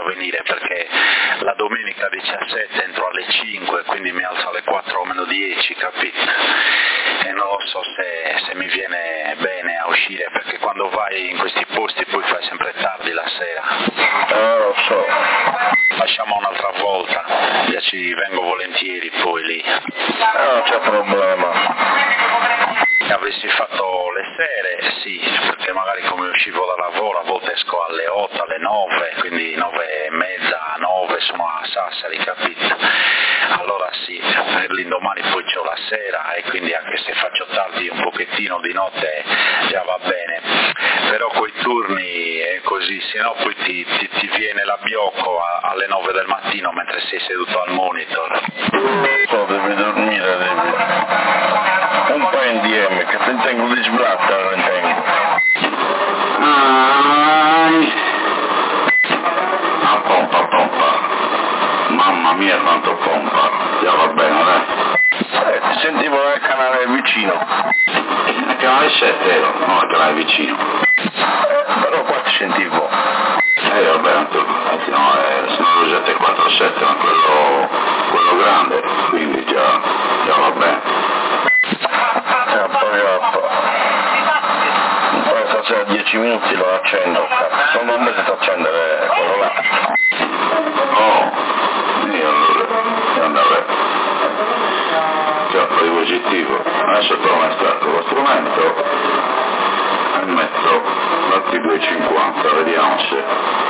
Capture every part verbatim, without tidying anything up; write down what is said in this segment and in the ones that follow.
venire perché la domenica diciassette entro alle cinque, quindi mi alzo alle quattro meno dieci, capito? E non lo so se, se mi viene bene a uscire, perché quando vai in questi posti poi fai sempre tardi la sera. Eh, lo so. Lasciamo un'altra volta, io ci vengo volentieri poi lì. Eh, non c'è problema. Avessi fatto le sere, sì, perché magari come uscivo da lavoro a volte esco alle otto, alle nove, quindi nove e mezza, nove sono a Sassari, capito? Allora sì, per l'indomani poi c'ho la sera e quindi anche se faccio tardi un pochettino di notte già va bene, però coi turni è così, se no poi ti, ti, ti viene l'abbiocco a, alle nove del mattino mentre sei seduto al monitor. So, devi dormire, devi... Un po' in D M, che ti tengo di sbratta, non tengo. Ah, pompa, pompa. Mamma mia quanto pompa. Già va bene, dai. Eh, ti sentivo nel canale vicino. Nel canale sette ero, non nel canale vicino. Eh, però qua ti sentivo. Eh, vabbè, anzi no, eh, sono lo sette quattro sette, ma quello, quello grande, quindi già, già va bene. Poi stasera dieci minuti lo accendo, sono un mese da accendere quello là. Oh, io allora, andare. C'è un po' di positivo. Adesso provo a stare con lo strumento e metto l'altri due virgola cinquanta, vediamo se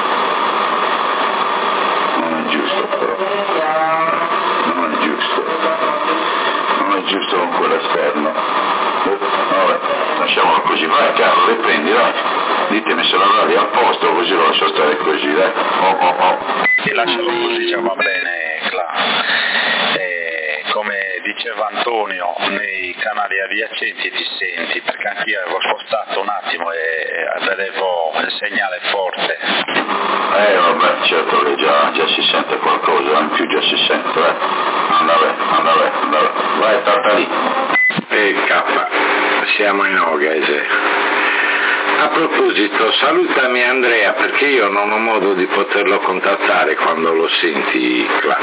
non è giusto però. Non è giusto. Non è giusto con quello esterno. Vabbè, lasciamolo così, vai Carlo, riprendi, dai, ditemi se la radio è a posto, così lo lascio stare così, dai, oh oh oh. E lascialo così, già va bene, Cla. E come diceva Antonio, nei canali adiacenti ti senti, perché anch'io avevo spostato un attimo e vedevo il segnale forte. Eh vabbè, certo che già, già si sente qualcosa, in più già si sente, eh. Andare, andare, andare, vai, tata lì. E K, siamo in Ogese. A proposito, salutami Andrea perché io non ho modo di poterlo contattare quando lo senti qua.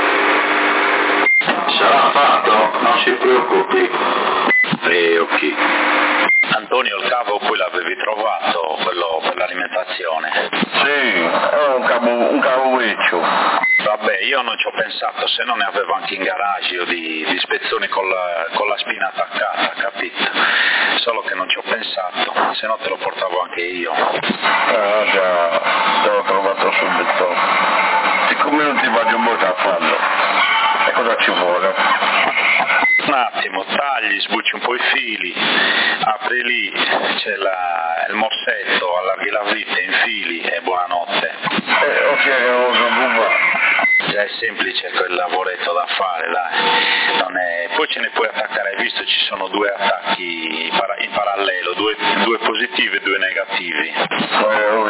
Sarà fatto, non si preoccupi. E ok. Antonio, il cavo poi l'avevi trovato, quello per l'alimentazione? Sì, è un cavo, un cavo vecchio. Vabbè, io non ci ho pensato, se non ne avevo anche in garage io di, di spezzoni con la, con la spina attaccata, capito? Solo che non ci ho pensato, se no te lo portavo anche io. Ah già, te l'ho trovato subito. cinque minuti vado un po' a farlo. E cosa ci vuole? Un attimo, tagli, sbucci un po' i fili, apri lì, c'è la, il morsetto, allarghi la vite, infili e buonanotte. Eh, ok, non lo so. Già è semplice quel lavoretto da fare, dai. Non è... Poi ce ne puoi attaccare, hai visto ci sono due attacchi in parallelo, due, due positivi e due negativi. Eh,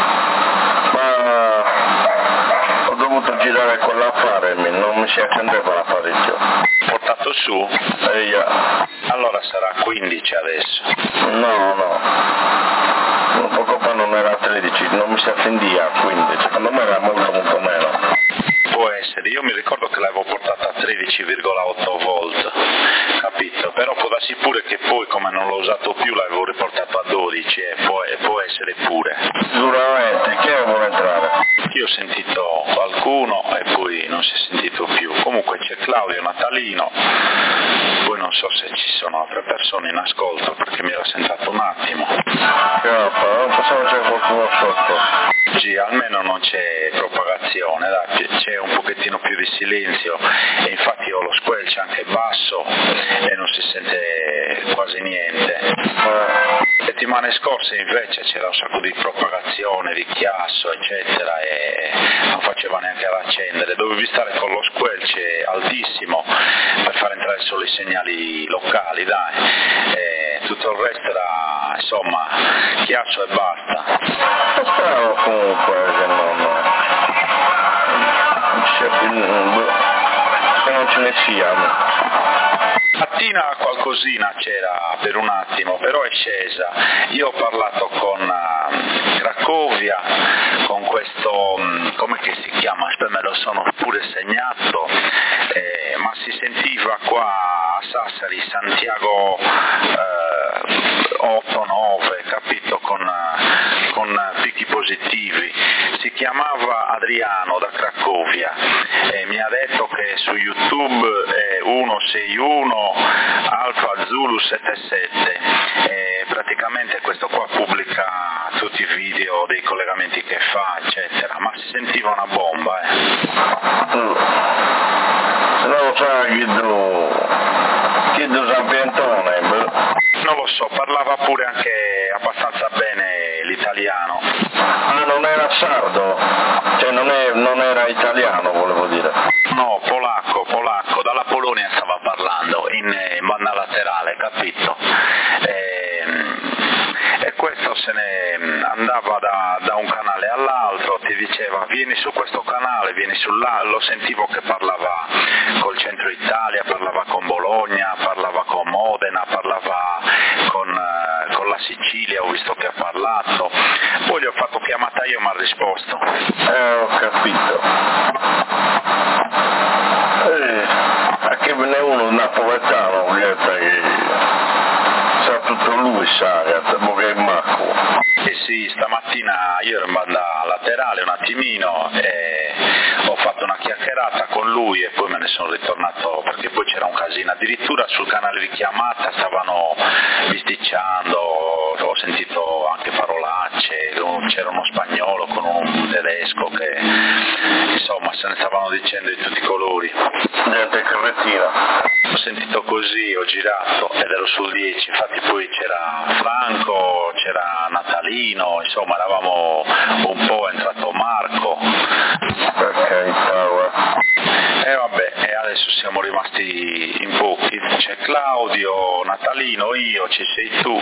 ma ho dovuto girare con l'affare, non mi si accendeva l'apparecchio. Portato su? Eh, yeah. Allora sarà quindici adesso. No, no. Poco fa non era tredici, non mi si accendia a quindici, secondo me era molto molto meno. Può essere, io mi ricordo che l'avevo portata a tredici virgola otto volt, capito? Però può darsi pure che poi come non l'ho usato più l'avevo riportato a dodici e può, e può essere pure. Sicuramente, chi vuole entrare? Io ho sentito qualcuno e poi non si è sentito più. Comunque c'è Claudio Natalino, poi non so se ci sono altre persone in ascolto perché mi ero sentato un attimo. Capa, non possiamo c'è qualcuno sotto. Sì, almeno non c'è propagazione, dai, c'è un pochettino più di silenzio e infatti ho lo squelch anche basso e non si sente quasi niente. Settimane scorse invece c'era un sacco di propagazione, di chiasso eccetera e non faceva neanche ad accendere, dovevi stare con lo squelch altissimo per far entrare solo i segnali locali, dai, e tutto il resto era insomma chiasso e basta. Spero comunque che non, non ci sia più, che non ce ne sia. Mattina qualcosina c'era per un attimo, però è scesa. Io ho parlato con uh, Cracovia, con questo, um, come che si sono pure segnato, eh, ma si sentiva qua a Sassari Santiago eh, otto nove, capito, con, con picchi positivi. Si chiamava Adriano da Cracovia e mi ha detto che su YouTube è uno sei uno Alfa Zulu settantasette e praticamente questo qua pubblica tutti i video dei collegamenti che fa, eccetera, ma si sentiva una bomba, eh. Se non lo sa chi do, chi do Sampiantone, non lo so, parlava pure anche abbastanza bene l'italiano. Ah, non era sardo? Cioè non, è, non era italiano, volevo dire. No, polacco, polacco, dalla Polonia stava parlando, in, in banda laterale, capito? E, e questo se ne andava da, da un canale all'altro, ti diceva vieni su questo canale, vieni sull'altro, lo sentivo che parlava col centro Italia, parlava con Bologna, parlava con Modena, parlava con, eh, con la Sicilia, ho visto che ha parlato, poi gli ho fatto chiamata io, mi ha risposto. Eh, ho capito. Eh, anche ne uno napoletano che sa tutto lui, sa, che è Marco. Eh sì, stamattina io ero in banda laterale un attimino e ho fatto una chiacchierata con lui e poi me ne sono ritornato perché poi c'era un casino, addirittura sul canale di chiamata stavano bisticciando, ho sentito anche parolacce, c'era uno spagnolo con un tedesco che insomma se ne stavano dicendo di tutti i colori. Gente cretina. Ho sentito così, ho girato ed ero sul dieci, infatti poi c'era Franco, c'era Natalino, insomma eravamo un po', è entrato Marco. Per carità, guarda. E vabbè, e adesso siamo rimasti in pochi, c'è Claudio, Natalino, io, ci sei tu,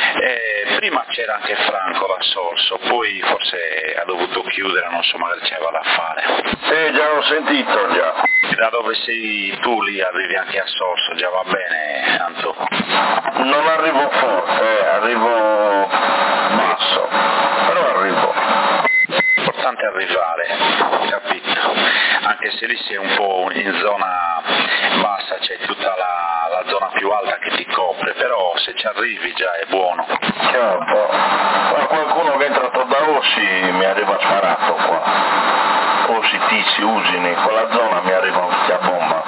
e prima c'era anche Franco da Sorso, poi forse ha dovuto chiudere, non so, magari c'aveva da fare. Eh, già l'ho sentito, già. Da dove sei tu lì arrivi anche a Sorso, già va bene, Anto? Non arrivo forte, eh, arrivo basso, però arrivo. L'importante è arrivare, capito? Anche se lì sei un po' in zona bassa, c'è tutta la, la zona più alta che ti copre, però se ci arrivi già è buono. Certo, ma qualcuno che è entrato da Ossi mi arriva sparato qua. Ossi, Tizi, Usini, quella zona mi arriva a bomba.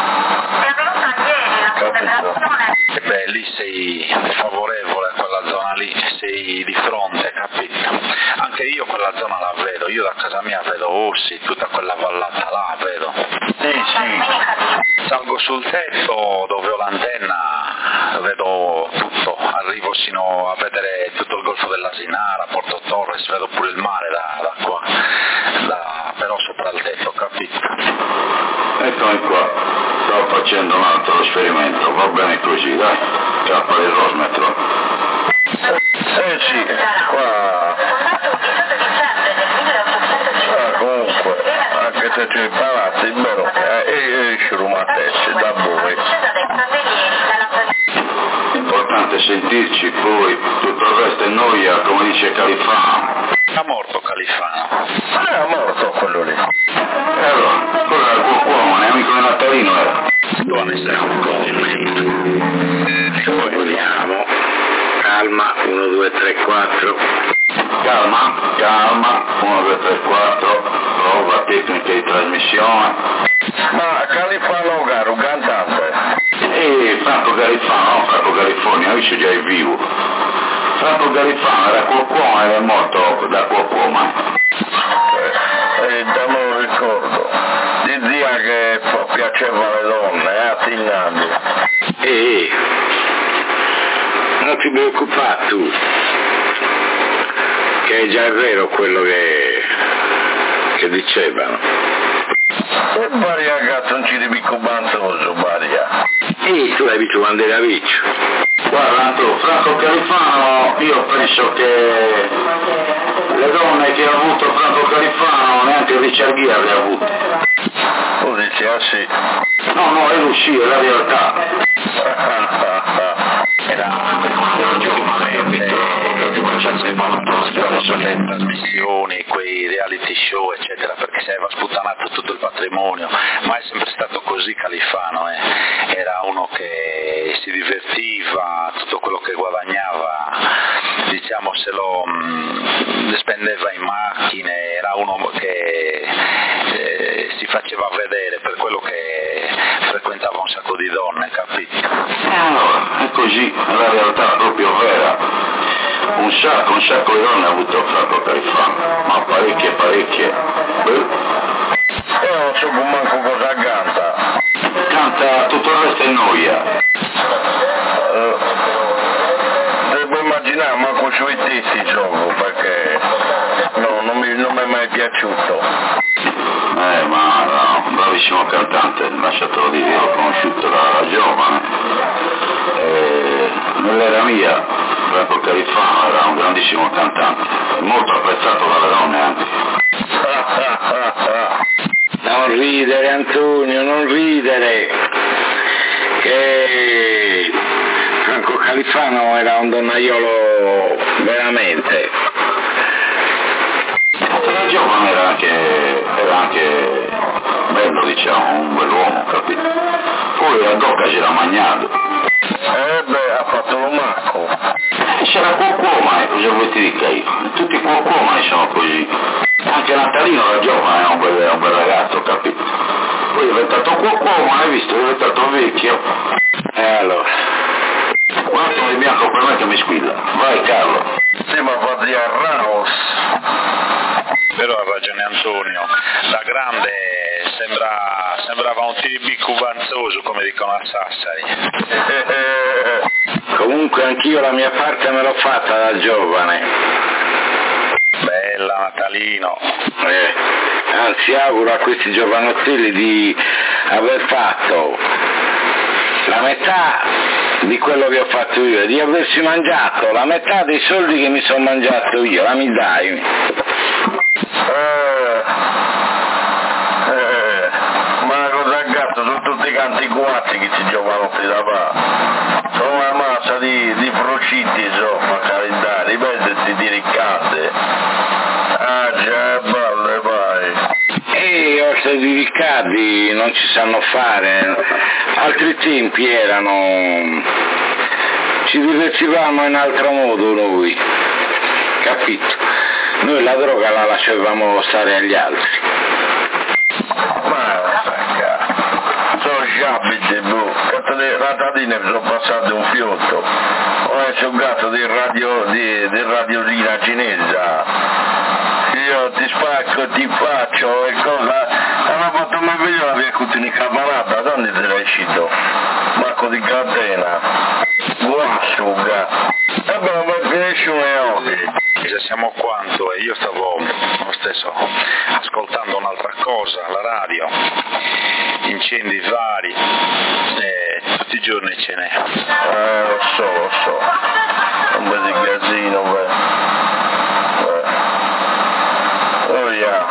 È venuta ieri la federazione. E beh, lì sei favorevole a quella zona lì, sei di fronte, capito? Anche io quella zona la vedo, io da casa mia vedo Ossi, tutta quella vallata là vedo. Sì, sì. Salgo sul tetto dove ho l'antenna, vedo tutto, arrivo sino a vedere tutto il golfo dell'Asinara, Porto Torres, vedo pure il mare da, da qua, da, però sopra il tetto, capito? Eccomi qua, stavo facendo un altro esperimento, va bene così, dai, cappa il rosmetro. Eh sì, qua... Ah, comunque, anche se c'è i palazzi, però, e esce rumatesse da voi. L'importante è sentirci, poi tutto il resto è noia, come dice Califano. È morto Califano. Ah, è morto quello lì. E allora, quello era il tuo uomo, ne amico di Natalino era. Buon essere un Poi vediamo, calma, uno, due, tre, quattro. Calma, calma, uno, due, tre, quattro, prova tecnica di trasmissione. Ma Califano Garu, cantante. E Franco Garifano, no, Franco Garifoni, capisci già è vivo. Franco Garifano era qualcuno ed è morto da qualcuno. Eh, eh, te lo ricordo. Dizia che piaceva alle donne, eh, a Tignani. E non ti preoccupare tu, che è già vero quello che, che dicevano. E Baria cazzo non ci devi cubantoso, Baria. E tu l'hai visto quando era viccio. Guarda tu, Franco Califano, io penso che le donne che ha avuto Franco Califano neanche Richard Gere le ha avute. Tu dici, ah sì. No, no, è l'uscì, è la realtà. era un giovane, le trasmissioni, quei reality show eccetera, perché si aveva sputtanato tutto il patrimonio, ma è sempre stato così Califano, eh. Era uno che si divertiva, tutto quello che guadagnava diciamo se lo mh, spendeva in macchine, era uno che eh, si faceva vedere per quello che frequentava un sacco di donne, capito? E allora, è così, è la realtà proprio vera. Un sacco, un sacco di donne ha avuto Franco Califano, ma parecchie, parecchie. Beh. Io non so manco cosa canta. Canta tutto il resto è noia. Uh, devo immaginare manco sui testi gioco, perché no, non mi, non mi è mai piaciuto. Eh, ma no, un bravissimo cantante, lasciatelo dire, io l'ho conosciuto da giovane. E nell'era mia, Franco Califano era un grandissimo cantante, molto apprezzato dalle donne anche. Non ridere Antonio, non ridere, che Franco Califano era un donnaiolo veramente. Da giovane era anche, era anche bello, diciamo, un bell'uomo, capito? Poi a Gocca c'era magnato. Eh beh, ha fatto l'omacco. C'era qualcuomane, cosa vuoi ti dica io? Tutti qualcuomani sono così. Anche Natalino da giovane era un bel, un bel ragazzo, capito? Poi è diventato qualcuomane, hai visto, è diventato vecchio. E allora? Un attimo di bianco per me che mi squilla. Vai Carlo. Sì, ma va di Arraus. Però ha ragione Antonio, da grande sembra, sembrava un T B cubanzoso come dicono a Sassari. Comunque anch'io la mia parte me l'ho fatta da giovane. Bella Natalino. Eh, anzi auguro a questi giovanottelli di aver fatto la metà di quello che ho fatto io, di aversi mangiato la metà dei soldi che mi sono mangiato io, la mi dai? Eh, eh, ma cosa gatto, sono tutti canti guatti che ci giovano qui da qua. Sono una massa di, di prosciutti, insomma, calendari, vedete di ricade. Ah già, balle, vai. E oltre di Riccardi non ci sanno fare, altri tempi erano, ci divertivamo in altro modo noi, capito? Noi la droga la lasciavamo stare agli altri. Ma sono sciabiti, boh, cazzo di ratatine mi sono passate un fiotto. Ho messo un gatto di radio di, di radiolina cinese. Io ti spacco, ti faccio e cosa. Hanno fatto una video la via Cutini Capanata, dove te l'hai uscito? Marco di catena. Guasciuga. E beh, ma finisci un occhi. Già siamo quanto e io stavo lo stesso ascoltando un'altra cosa, la radio, incendi vari, e tutti i giorni ce n'è. Eh, lo so, lo so, un bel di casino, beh. beh. Oh yeah.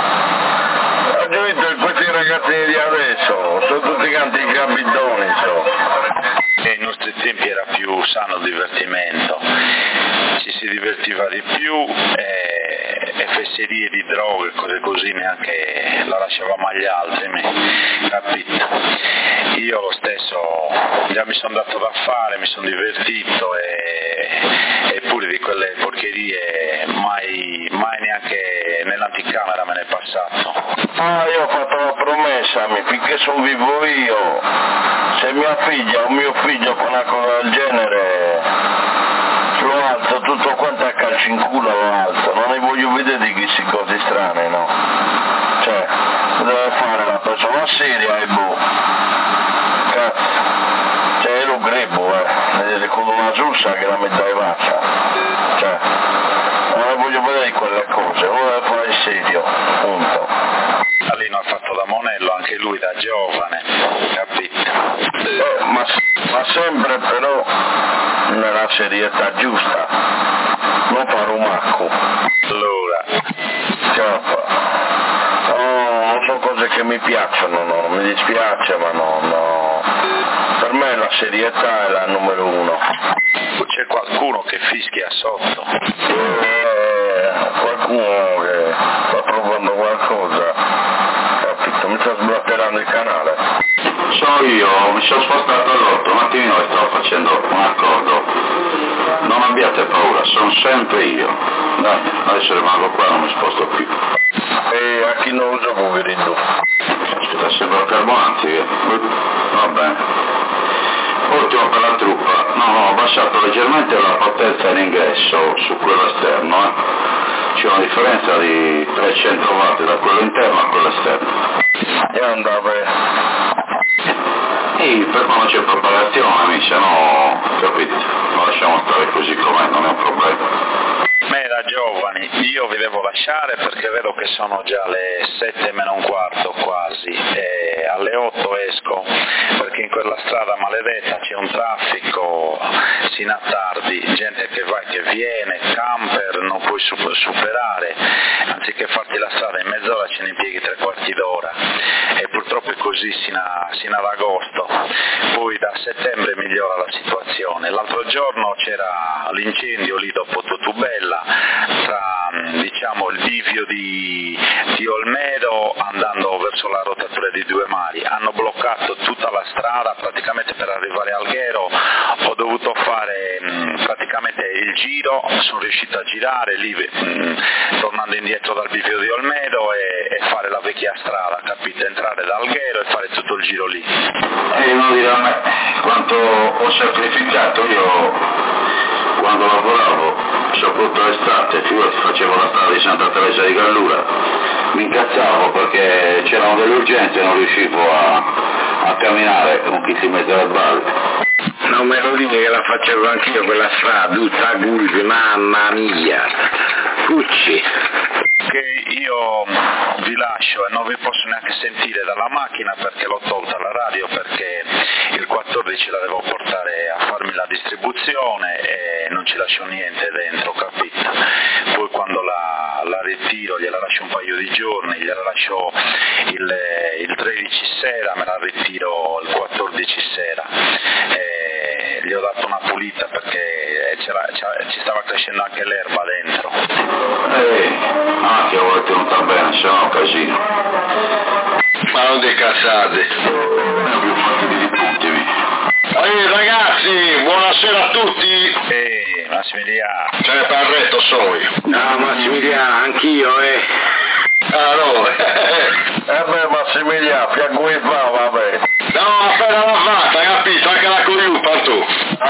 Ho visto questi ragazzini di adesso, sono tutti canti gabidoni, so. Nei nostri tempi era più sano divertimento, ci si divertiva di più e, e fesserie di droghe, cose così neanche la lasciavamo agli altri, capito? Io lo stesso già mi sono dato da fare, mi sono divertito e, eppure di quelle porcherie mai, mai neanche nell'anticamera me ne è passato. Ah, io ho fatto una promessa, mi, finché sono vivo io, se mia figlia o mio figlio fa una cosa del genere, lo alzo tutto quanto a calci in culo, lo alzo, non ne voglio vedere di queste cose strane, no? Cioè, deve fare una persona seria e boh, cazzo, cioè ero grebo, eh, vedete con una giusta che la metà è vaccia, cioè, non ne voglio vedere di quelle cose, uno deve fare serio, punto. Alino ha fatto da monello anche lui da giovane, capito? Eh, ma, ma sempre però nella serietà giusta, non fare un macco. Allora, Ciao. Oh, non sono cose che mi piacciono, no, mi dispiace, ma no, no. Per per me la serietà è la numero uno. C'è qualcuno che fischia sotto? Eh, qualcuno che sta provando qualcosa, capito? Mi sta sbloccherando il canale. So io, mi sono spostato all'otto, un attimino e sto facendo un accordo. Non abbiate paura, sono sempre io. Dai, adesso rimango qua, non mi sposto più. E a chi non uso poverino? Aspetta, sembra carboanti. Va bene. Ultimo per la truppa. No, no, ho abbassato leggermente la potenza in ingresso su quello esterno, eh. C'è una differenza di trecento watt da quello interno a quello esterno. E andava. E per quando c'è propagazione, se no, capite, lo lasciamo stare così com'è, non è un problema. Me da giovani, io vi devo lasciare perché vedo che sono già le sette meno un quarto quasi e alle otto esco perché in quella strada maledetta c'è un traffico sino a tardi, gente che va e che viene, camper, non puoi superare, anziché farti la strada in mezz'ora ce ne impieghi tre quarti d'ora e purtroppo è così sino, a, sino ad agosto, poi da settembre migliora la situazione. L'altro giorno c'era l'incendio lì dopo Totubella, tra diciamo il bivio di, di Olmedo andando verso la rotatura di Due Mari, hanno bloccato tutta la strada praticamente per arrivare al Ghero, ho dovuto fare mh, praticamente il giro, sono riuscito a girare lì mh, tornando indietro dal bivio di Olmedo e, e fare la vecchia strada, capite, entrare dal Ghero e fare tutto il giro lì. E non dire a me quanto ho sacrificato io quando lavoravo, soprattutto l'estate, figurati, facevo la strada di Santa Teresa di Gallura, mi incazzavo perché c'erano delle urgenze e non riuscivo a, a camminare con chi si mette a valle. Non me lo dite che la facevo anch'io quella strada, tutta gulpi, mamma mia, Cucci. Che io vi lascio e non vi posso neanche sentire dalla macchina perché l'ho tolta la radio perché il quattordici la devo portare a farmi la distribuzione e non ci lascio niente dentro, capito? Poi quando la, la ritiro gliela lascio un paio di giorni, gliela lascio il, il tredici sera, me la ritiro il quattordici sera. E gli ho dato una pulita perché c'era, c'era, ci stava crescendo anche l'erba dentro. Ehi, anche a volte non sta bene, se no casino. Ma non dei cazzate. Non ho più fatto di puntimi. Ehi ragazzi, buonasera a tutti. Ehi, Massimiliano. C'è Parretto sono io. No, Massimiliano, anch'io, eh. Ah no, eh beh Massimiliano, piango in fa, vabbè. No, appena la fatta, capito? Anche la cogliupa tu.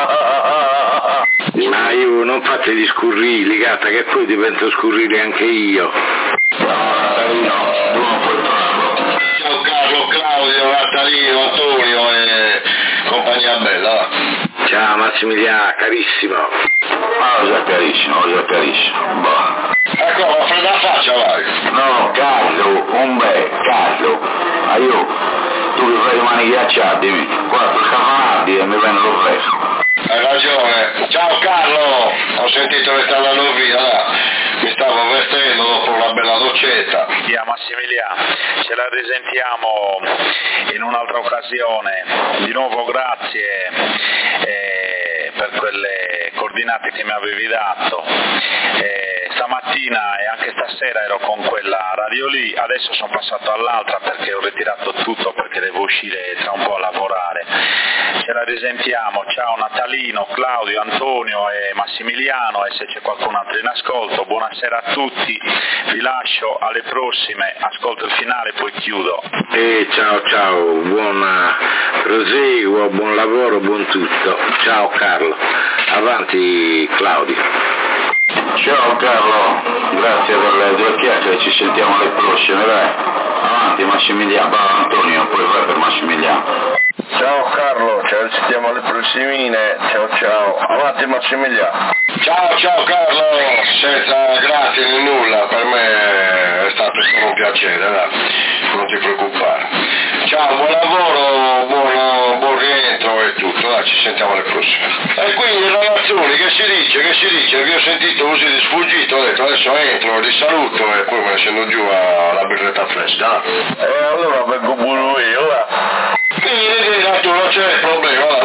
Ma io non fate gli scurrili, gatta, che poi divento scurrile anche io. No, tu non puoi farlo. Ciao Carlo, Claudio, Natalino, Antonio e compagnia bella, va. Ciao Massimiliano, carissimo. Ah, già carissimo, già carissimo. Boh. Ecco, ma fredda la faccia, vai. No, Carlo, un bel, Carlo. Aiuto, tu mi fai le mani ghiacciate, quattro cavalli e mi viene lo fresco. Hai ragione. Ciao Carlo, ho sentito che sta andando via, là. Mi stavo vestendo dopo una bella doccetta. Via Massimiliano, ce la risentiamo in un'altra occasione. Di nuovo grazie eh, per quelle coordinate che mi avevi dato. Eh, stamattina e anche stasera ero con quella radio lì, adesso sono passato all'altra perché ho ritirato tutto perché devo uscire tra un po' a lavorare. Ce la risentiamo, ciao Natalino, Claudio, Antonio e Massimiliano e se c'è qualcun altro in ascolto, buonasera a tutti, vi lascio, alle prossime, ascolto il finale poi chiudo. E ciao ciao, buon proseguo, buon lavoro, buon tutto. Ciao Carlo, avanti Claudio. Ciao Carlo, grazie per le due chiacchiere, ci sentiamo alle prossime, dai. Avanti Massimiliano, va Antonio, poi vai per Massimiliano. Ciao Carlo, ci sentiamo alle prossimine, ciao ciao, avanti Massimiliano. Ciao ciao Carlo, senza grazie né nulla, per me è stato solo un piacere, dai. Non ti preoccupare. Ciao, buon lavoro, buon, buon rientro e tutto, dai, ci sentiamo alle prossime. E quindi ragazzoni, che si dice, che si dice, vi ho sentito così di sfuggito, ho detto adesso entro, li saluto e poi me ne scendo giù alla birretta fresca. E allora vengo pure io, va. Quindi, non c'è problema,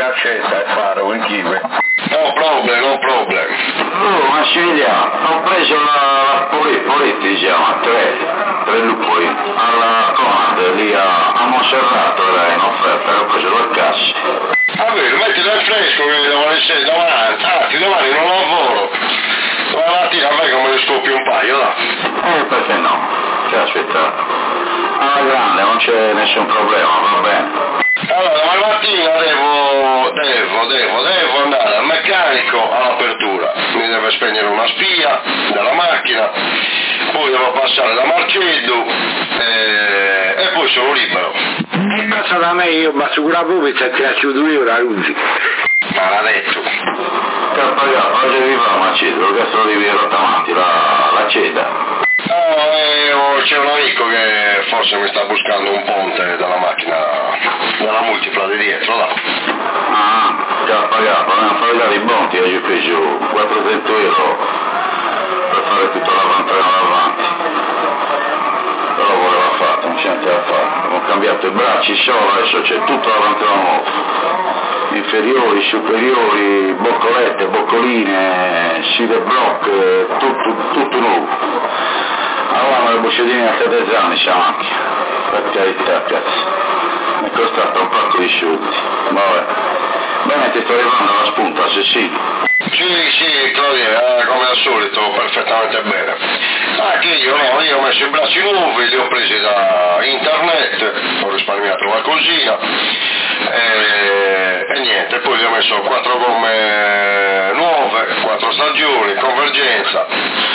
caccetta e fare un chive. No problem, no problem. Oh, ma sceglia, ho preso la Poletti, si chiama, tre, tre lupoli, alla Conad, lì a, a Monserrato era in offerta, l'ho preso dal cassa. Va bene, metti nel fresco che devo essere davanti, anzi domani non lavoro. Domani mattina a me che me ne scoppi un paio, là. Eh, perché no? Che aspettare? Alla grande, non c'è nessun problema, va bene. Allora, domani mattina devo, devo, devo, devo andare al meccanico all'apertura, mi deve spegnere una spia della macchina, poi devo passare da Marcello e, e poi sono libero. E passa da me, io ma su quella pubblica ti lascio due euro a Ruzzi. Maledetto. Che ha pagato, oggi devi fare Marcello, che se lo devi rottamanti, la, la ceda. No, eh, c'è un amico che forse mi sta buscando un ponte dalla macchina, dalla multipla di dietro, là. Ah, che ha pagato, non fa vedere i bonti, io ho preso quattrocento euro per fare tutto l'avantreno davanti. Però voleva fatto, non c'è niente da fare. Ho cambiato i bracci solo, adesso c'è tutto l'avantreno nuovo. Inferiori, superiori, boccolette, boccoline, cider block, tutto, tutto nuovo. Avevamo le boccettine a sette anni, c'è macchina, per carità, cazzo. Mi è costato un pacco di sciutti, vabbè. Bene, ti sto arrivando alla spunta, se sì. Sì, sì, Claudia, eh, come al solito, perfettamente bene. Anche io, no, io ho messo i bracci nuovi, li ho presi da internet, ho risparmiato qualcosina. E, e niente, poi gli ho messo quattro gomme nuove, quattro stagioni, convergenza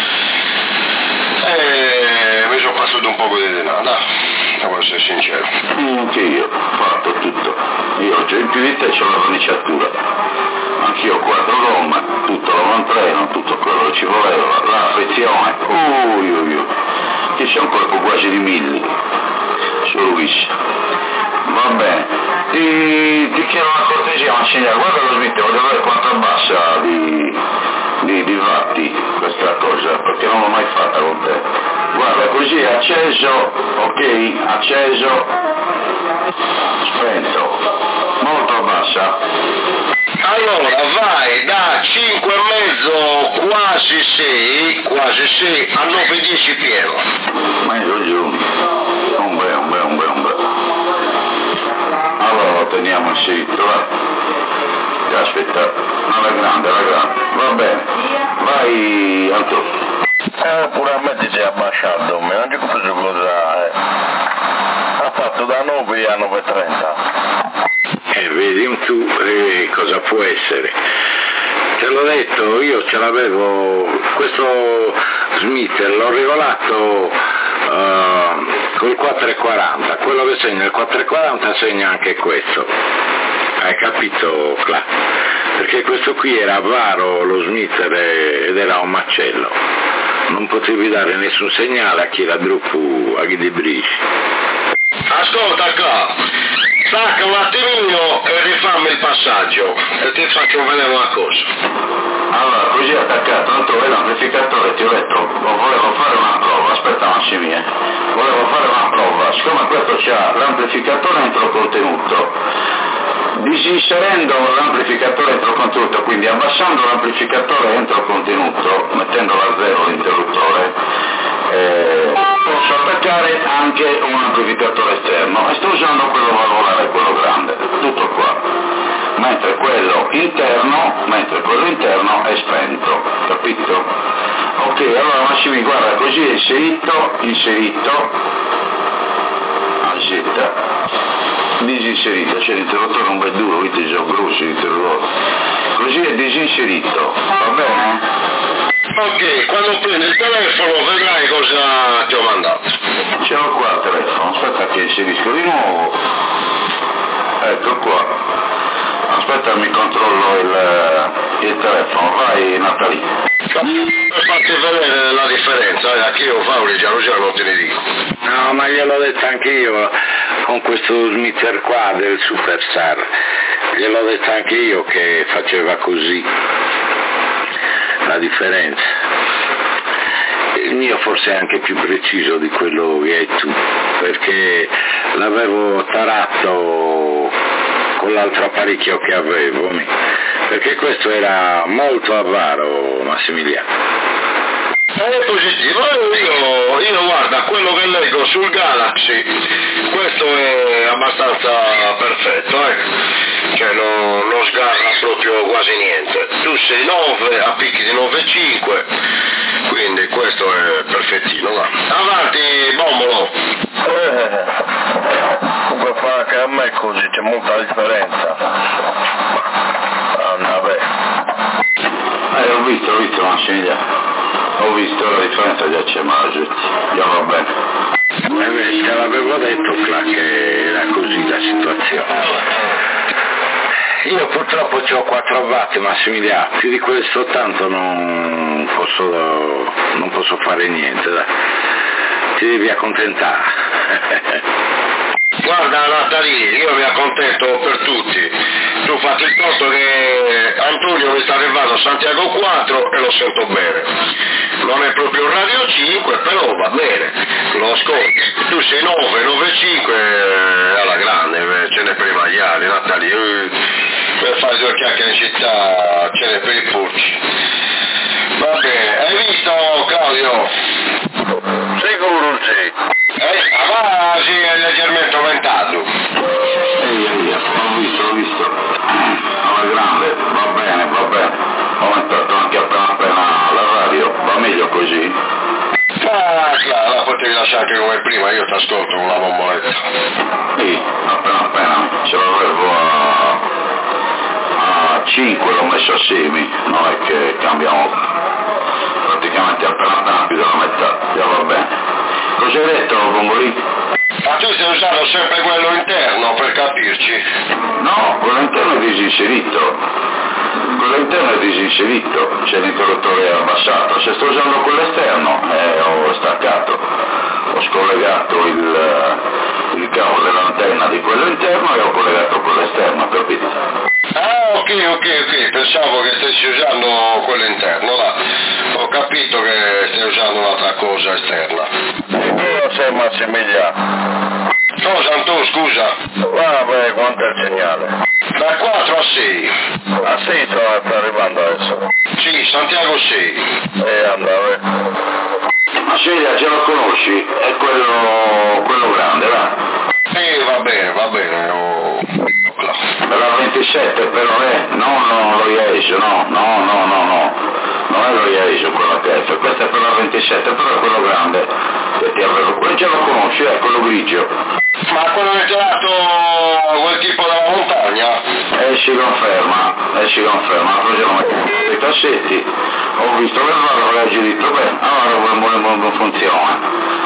e mi sono passato un po' di denaro, dai, devo essere sincero. Anche io ho fatto tutto, io ho già in più di te, c'ho la verniciatura, anch'io ho quattro gomme, tutto l'avantreno, tutto quello che ci voleva, la frizione, ui ui ui, che c'è un corpo quasi di milli, su Luis. Va bene, ti, ti chiedo una cortesia, ma signora, guarda lo Smith, voglio vedere quanto abbassa di, di, di vatti questa cosa, perché non l'ho mai fatta con te. Guarda, così è acceso, ok, acceso, spento, molto abbassa. Allora vai da cinque e mezzo, quasi sei, quasi sei, a nove dieci pieno. Mezzo giù, un bel, un bel, un bel, un bel. Allora lo teniamo inserito, va. Aspetta, alla grande, alla grande. Va bene, vai Antonio. Eh, pure a me ti sei abbasciato, mi non c'è capito cosa eh. Ha fatto da nove a nove e trenta. E vedi tu eh, cosa può essere. Te l'ho detto, io ce l'avevo, questo Smith l'ho regolato uh, col quattro e quaranta, quello che segna il quattro e quaranta segna anche questo, hai capito Cla? Perché questo qui era avaro lo Smith ed era un macello, non potevi dare nessun segnale a chi era gruppo, a chi di Brisci. Ascolta Cla, stacca un attimino e rifammi il passaggio e ti faccio vedere una cosa. Allora, così attaccato, non trovo l'amplificatore, ti ho detto, volevo fare una prova, aspetta Massimi, eh. volevo fare una prova, siccome questo c'ha l'amplificatore entro contenuto, disinserendo l'amplificatore entro contenuto, quindi abbassando l'amplificatore entro contenuto, mettendolo a zero l'interruttore, eh, posso attaccare anche un amplificatore esterno e sto usando quello valvolare, quello grande, tutto qua. Mentre quello interno, mentre quello interno è spento, capito? Ok, allora Massimi, guarda, così è inserito, inserito, agita, disinserito, c'è l'interruttore un bel duro, vedete, sono grossi l'interruttore, così è disinserito, va bene? Ok, quando prendi il telefono vedrai cosa ti ho mandato. Ce l'ho qua il telefono, aspetta che inserisco di nuovo, ecco qua. Aspetta, mi controllo il, il telefono, vai Natalie. Per farti vedere la differenza, eh, anche io Fauri già già non te ne dico. No, ma gliel'ho detto anche io con questo Smither qua del Superstar, gliel'ho detto anche io che faceva così la differenza. Il mio forse è anche più preciso di quello che hai tu, perché l'avevo tarato con l'altro apparecchio che avevo, perché questo era molto avaro, Massimiliano. È positivo, io, io guarda, quello che leggo sul Galaxy, questo è abbastanza perfetto, eh? Cioè non, non sgarra proprio quasi niente, tu sei nove, a picchi di nove virgola cinque, quindi questo è perfettino, va. Avanti, Bombolo! Eh, comunque fa anche a me così, c'è molta differenza. Ah, vabbè. Eh, ho visto, ho visto Massimiliano. Ho visto la differenza già c'è, ma già va bene. Eh beh, te l'avevo detto, Cla, che era così la situazione. Io purtroppo ho quattro watt, Massimiliano, più di questo tanto non posso, non posso fare niente, dai. Ti devi accontentare. Guarda Natalì, io mi accontento per tutti, tu fatti il conto che Antonio mi sta arrivando a Santiago quattro e lo sento bene, non è proprio Radio cinque, però va bene, lo ascolto, tu sei nove, nove virgola cinque, alla grande, ce n'è per i maiali, Natalì, per fare due chiacchiere in città ce n'è per i purci. Va bene, hai visto Claudio? Sicuro sì. Eh, ah, sì, è leggermente aumentato. Ehi, ehi, ho visto, ho visto. Alla grande, va bene, va bene. Ho aumentato anche appena appena la radio, va meglio così? Ah, claro, la potevi lasciare anche come prima, io ti ascolto con la bomboletta. Sì, appena appena, ce l'avevo a, a cinque, l'ho messo assieme, non è che cambiamo praticamente appena appena più della metà, già va bene. Cosa hai detto, Bombolì? Ma tu stai usando sempre quello interno, per capirci? No, quello interno è disinserito. Quello interno è disinserito, c'è l'interruttore abbassato. Se sto usando quello esterno, eh, ho staccato, ho scollegato il, il cavo dell'antenna di quello interno e ho collegato quello esterno, capito? Ah, ok, ok, ok, pensavo che stessi usando quello interno, là. Ho capito che stai usando un'altra cosa esterna. Io sei Massimiliano. Cosa, Antò, scusa? Vabbè, quanto è il segnale? Da quattro a sei. A sei sta arrivando adesso. Sì, Santiago sei. E andava. Massimiliano, ce lo conosci? È quello, quello grande, va? Sì, va bene, va bene, oh. Per la ventisette però è, no, no, lo Iesio, no, no, no, no, no, non è lo Iesio quella che è, questa è per la ventisette, però è quello grande che ti avevo, quello già lo conosci, è quello grigio. Ma quello che ti ha dato quel tipo della montagna? E si conferma, e si conferma, poi ho messo i tassetti, ho visto le valvole e ho detto, beh, allora non funziona,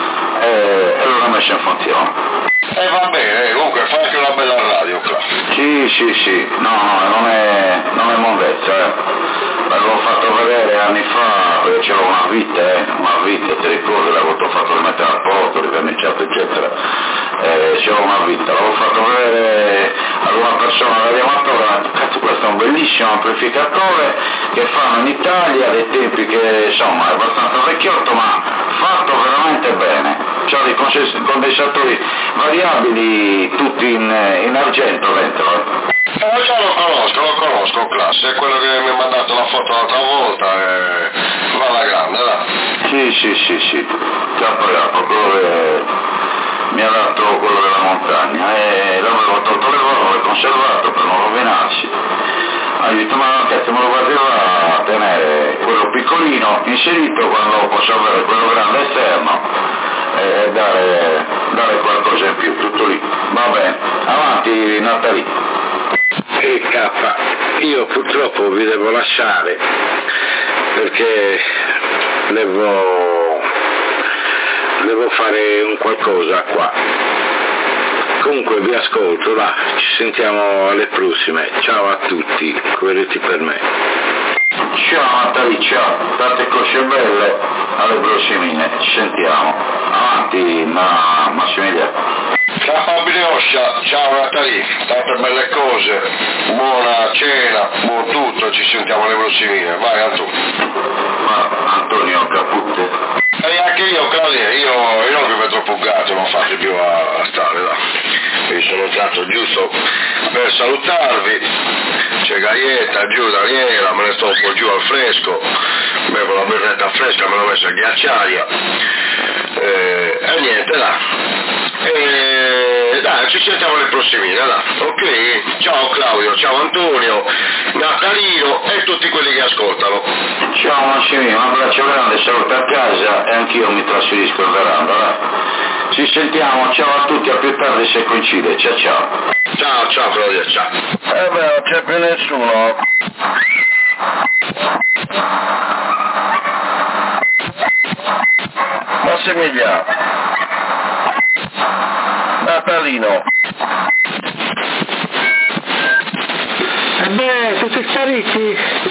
e, e l'ho messo in funzione. E eh, va bene, comunque fai anche una bella radio qua. Sì, sì, sì, no, no, non è, non è mondezza, eh. L'avevo fatto vedere anni fa, perché c'era una vite, eh, una vite, ti ricordi, l'avevo fatto mettere a posto, riverniciato, eccetera. Eh, c'era una vite, l'avevo fatto vedere ad una persona dell'amatore, cazzo questo è un bellissimo amplificatore che fanno in Italia, dei tempi che insomma è abbastanza vecchiotto, ma fatto veramente bene. C'ha dei condensatori variabili tutti in, in argento dentro. Eh, già lo conosco, lo conosco, classe, è quello che mi ha mandato la foto l'altra volta, e va alla grande, là. Sì, sì, sì, sì, già pagato, quello che mi ha dato quello della montagna e l'avevo tolto le valvole, conservato per non rovinarsi. Ha detto, ma cazzo me lo poteva a tenere quello piccolino inserito quando posso avere quello grande esterno e dare, dare qualcosa in più, tutto lì. Va bene, avanti Natalì. E K, io purtroppo vi devo lasciare perché devo, devo fare un qualcosa qua. Comunque vi ascolto, là, ci sentiamo alle prossime. Ciao a tutti, quereti per me. Ciao Natalì, ciao, tante cose belle, alle prossimine, ci sentiamo. Avanti, ma Massimiliano. Ciao Bileoscia, ciao Natalì, tante belle cose, buona cena, buon tutto, ci sentiamo alle prossimine, vai Antonio. Ma Antonio Caputte. E anche io Claudia, io, io non vi vedo troppo gatto, non fate più a, a stare là, io sono sono entrato giusto per salutarvi, c'è Gaietta, giù Daniela, me ne sto un po' giù al fresco, bevo la birretta fresca, me l'ho messa in ghiacciaia, e, e niente là, e dai, ci sentiamo le prossime, dai, ok? Ciao Claudio, ciao Antonio, Natalino e tutti quelli che ascoltano. Ciao Massimino, un abbraccio grande, saluto a casa e anch'io mi trasferisco in veranda, dai. Ci sentiamo, ciao a tutti, a più tardi se coincide, ciao ciao. Ciao, ciao Claudio, ciao. Eh beh, non c'è più nessuno. Massimiliano. Natalino. E beh, siete spariti?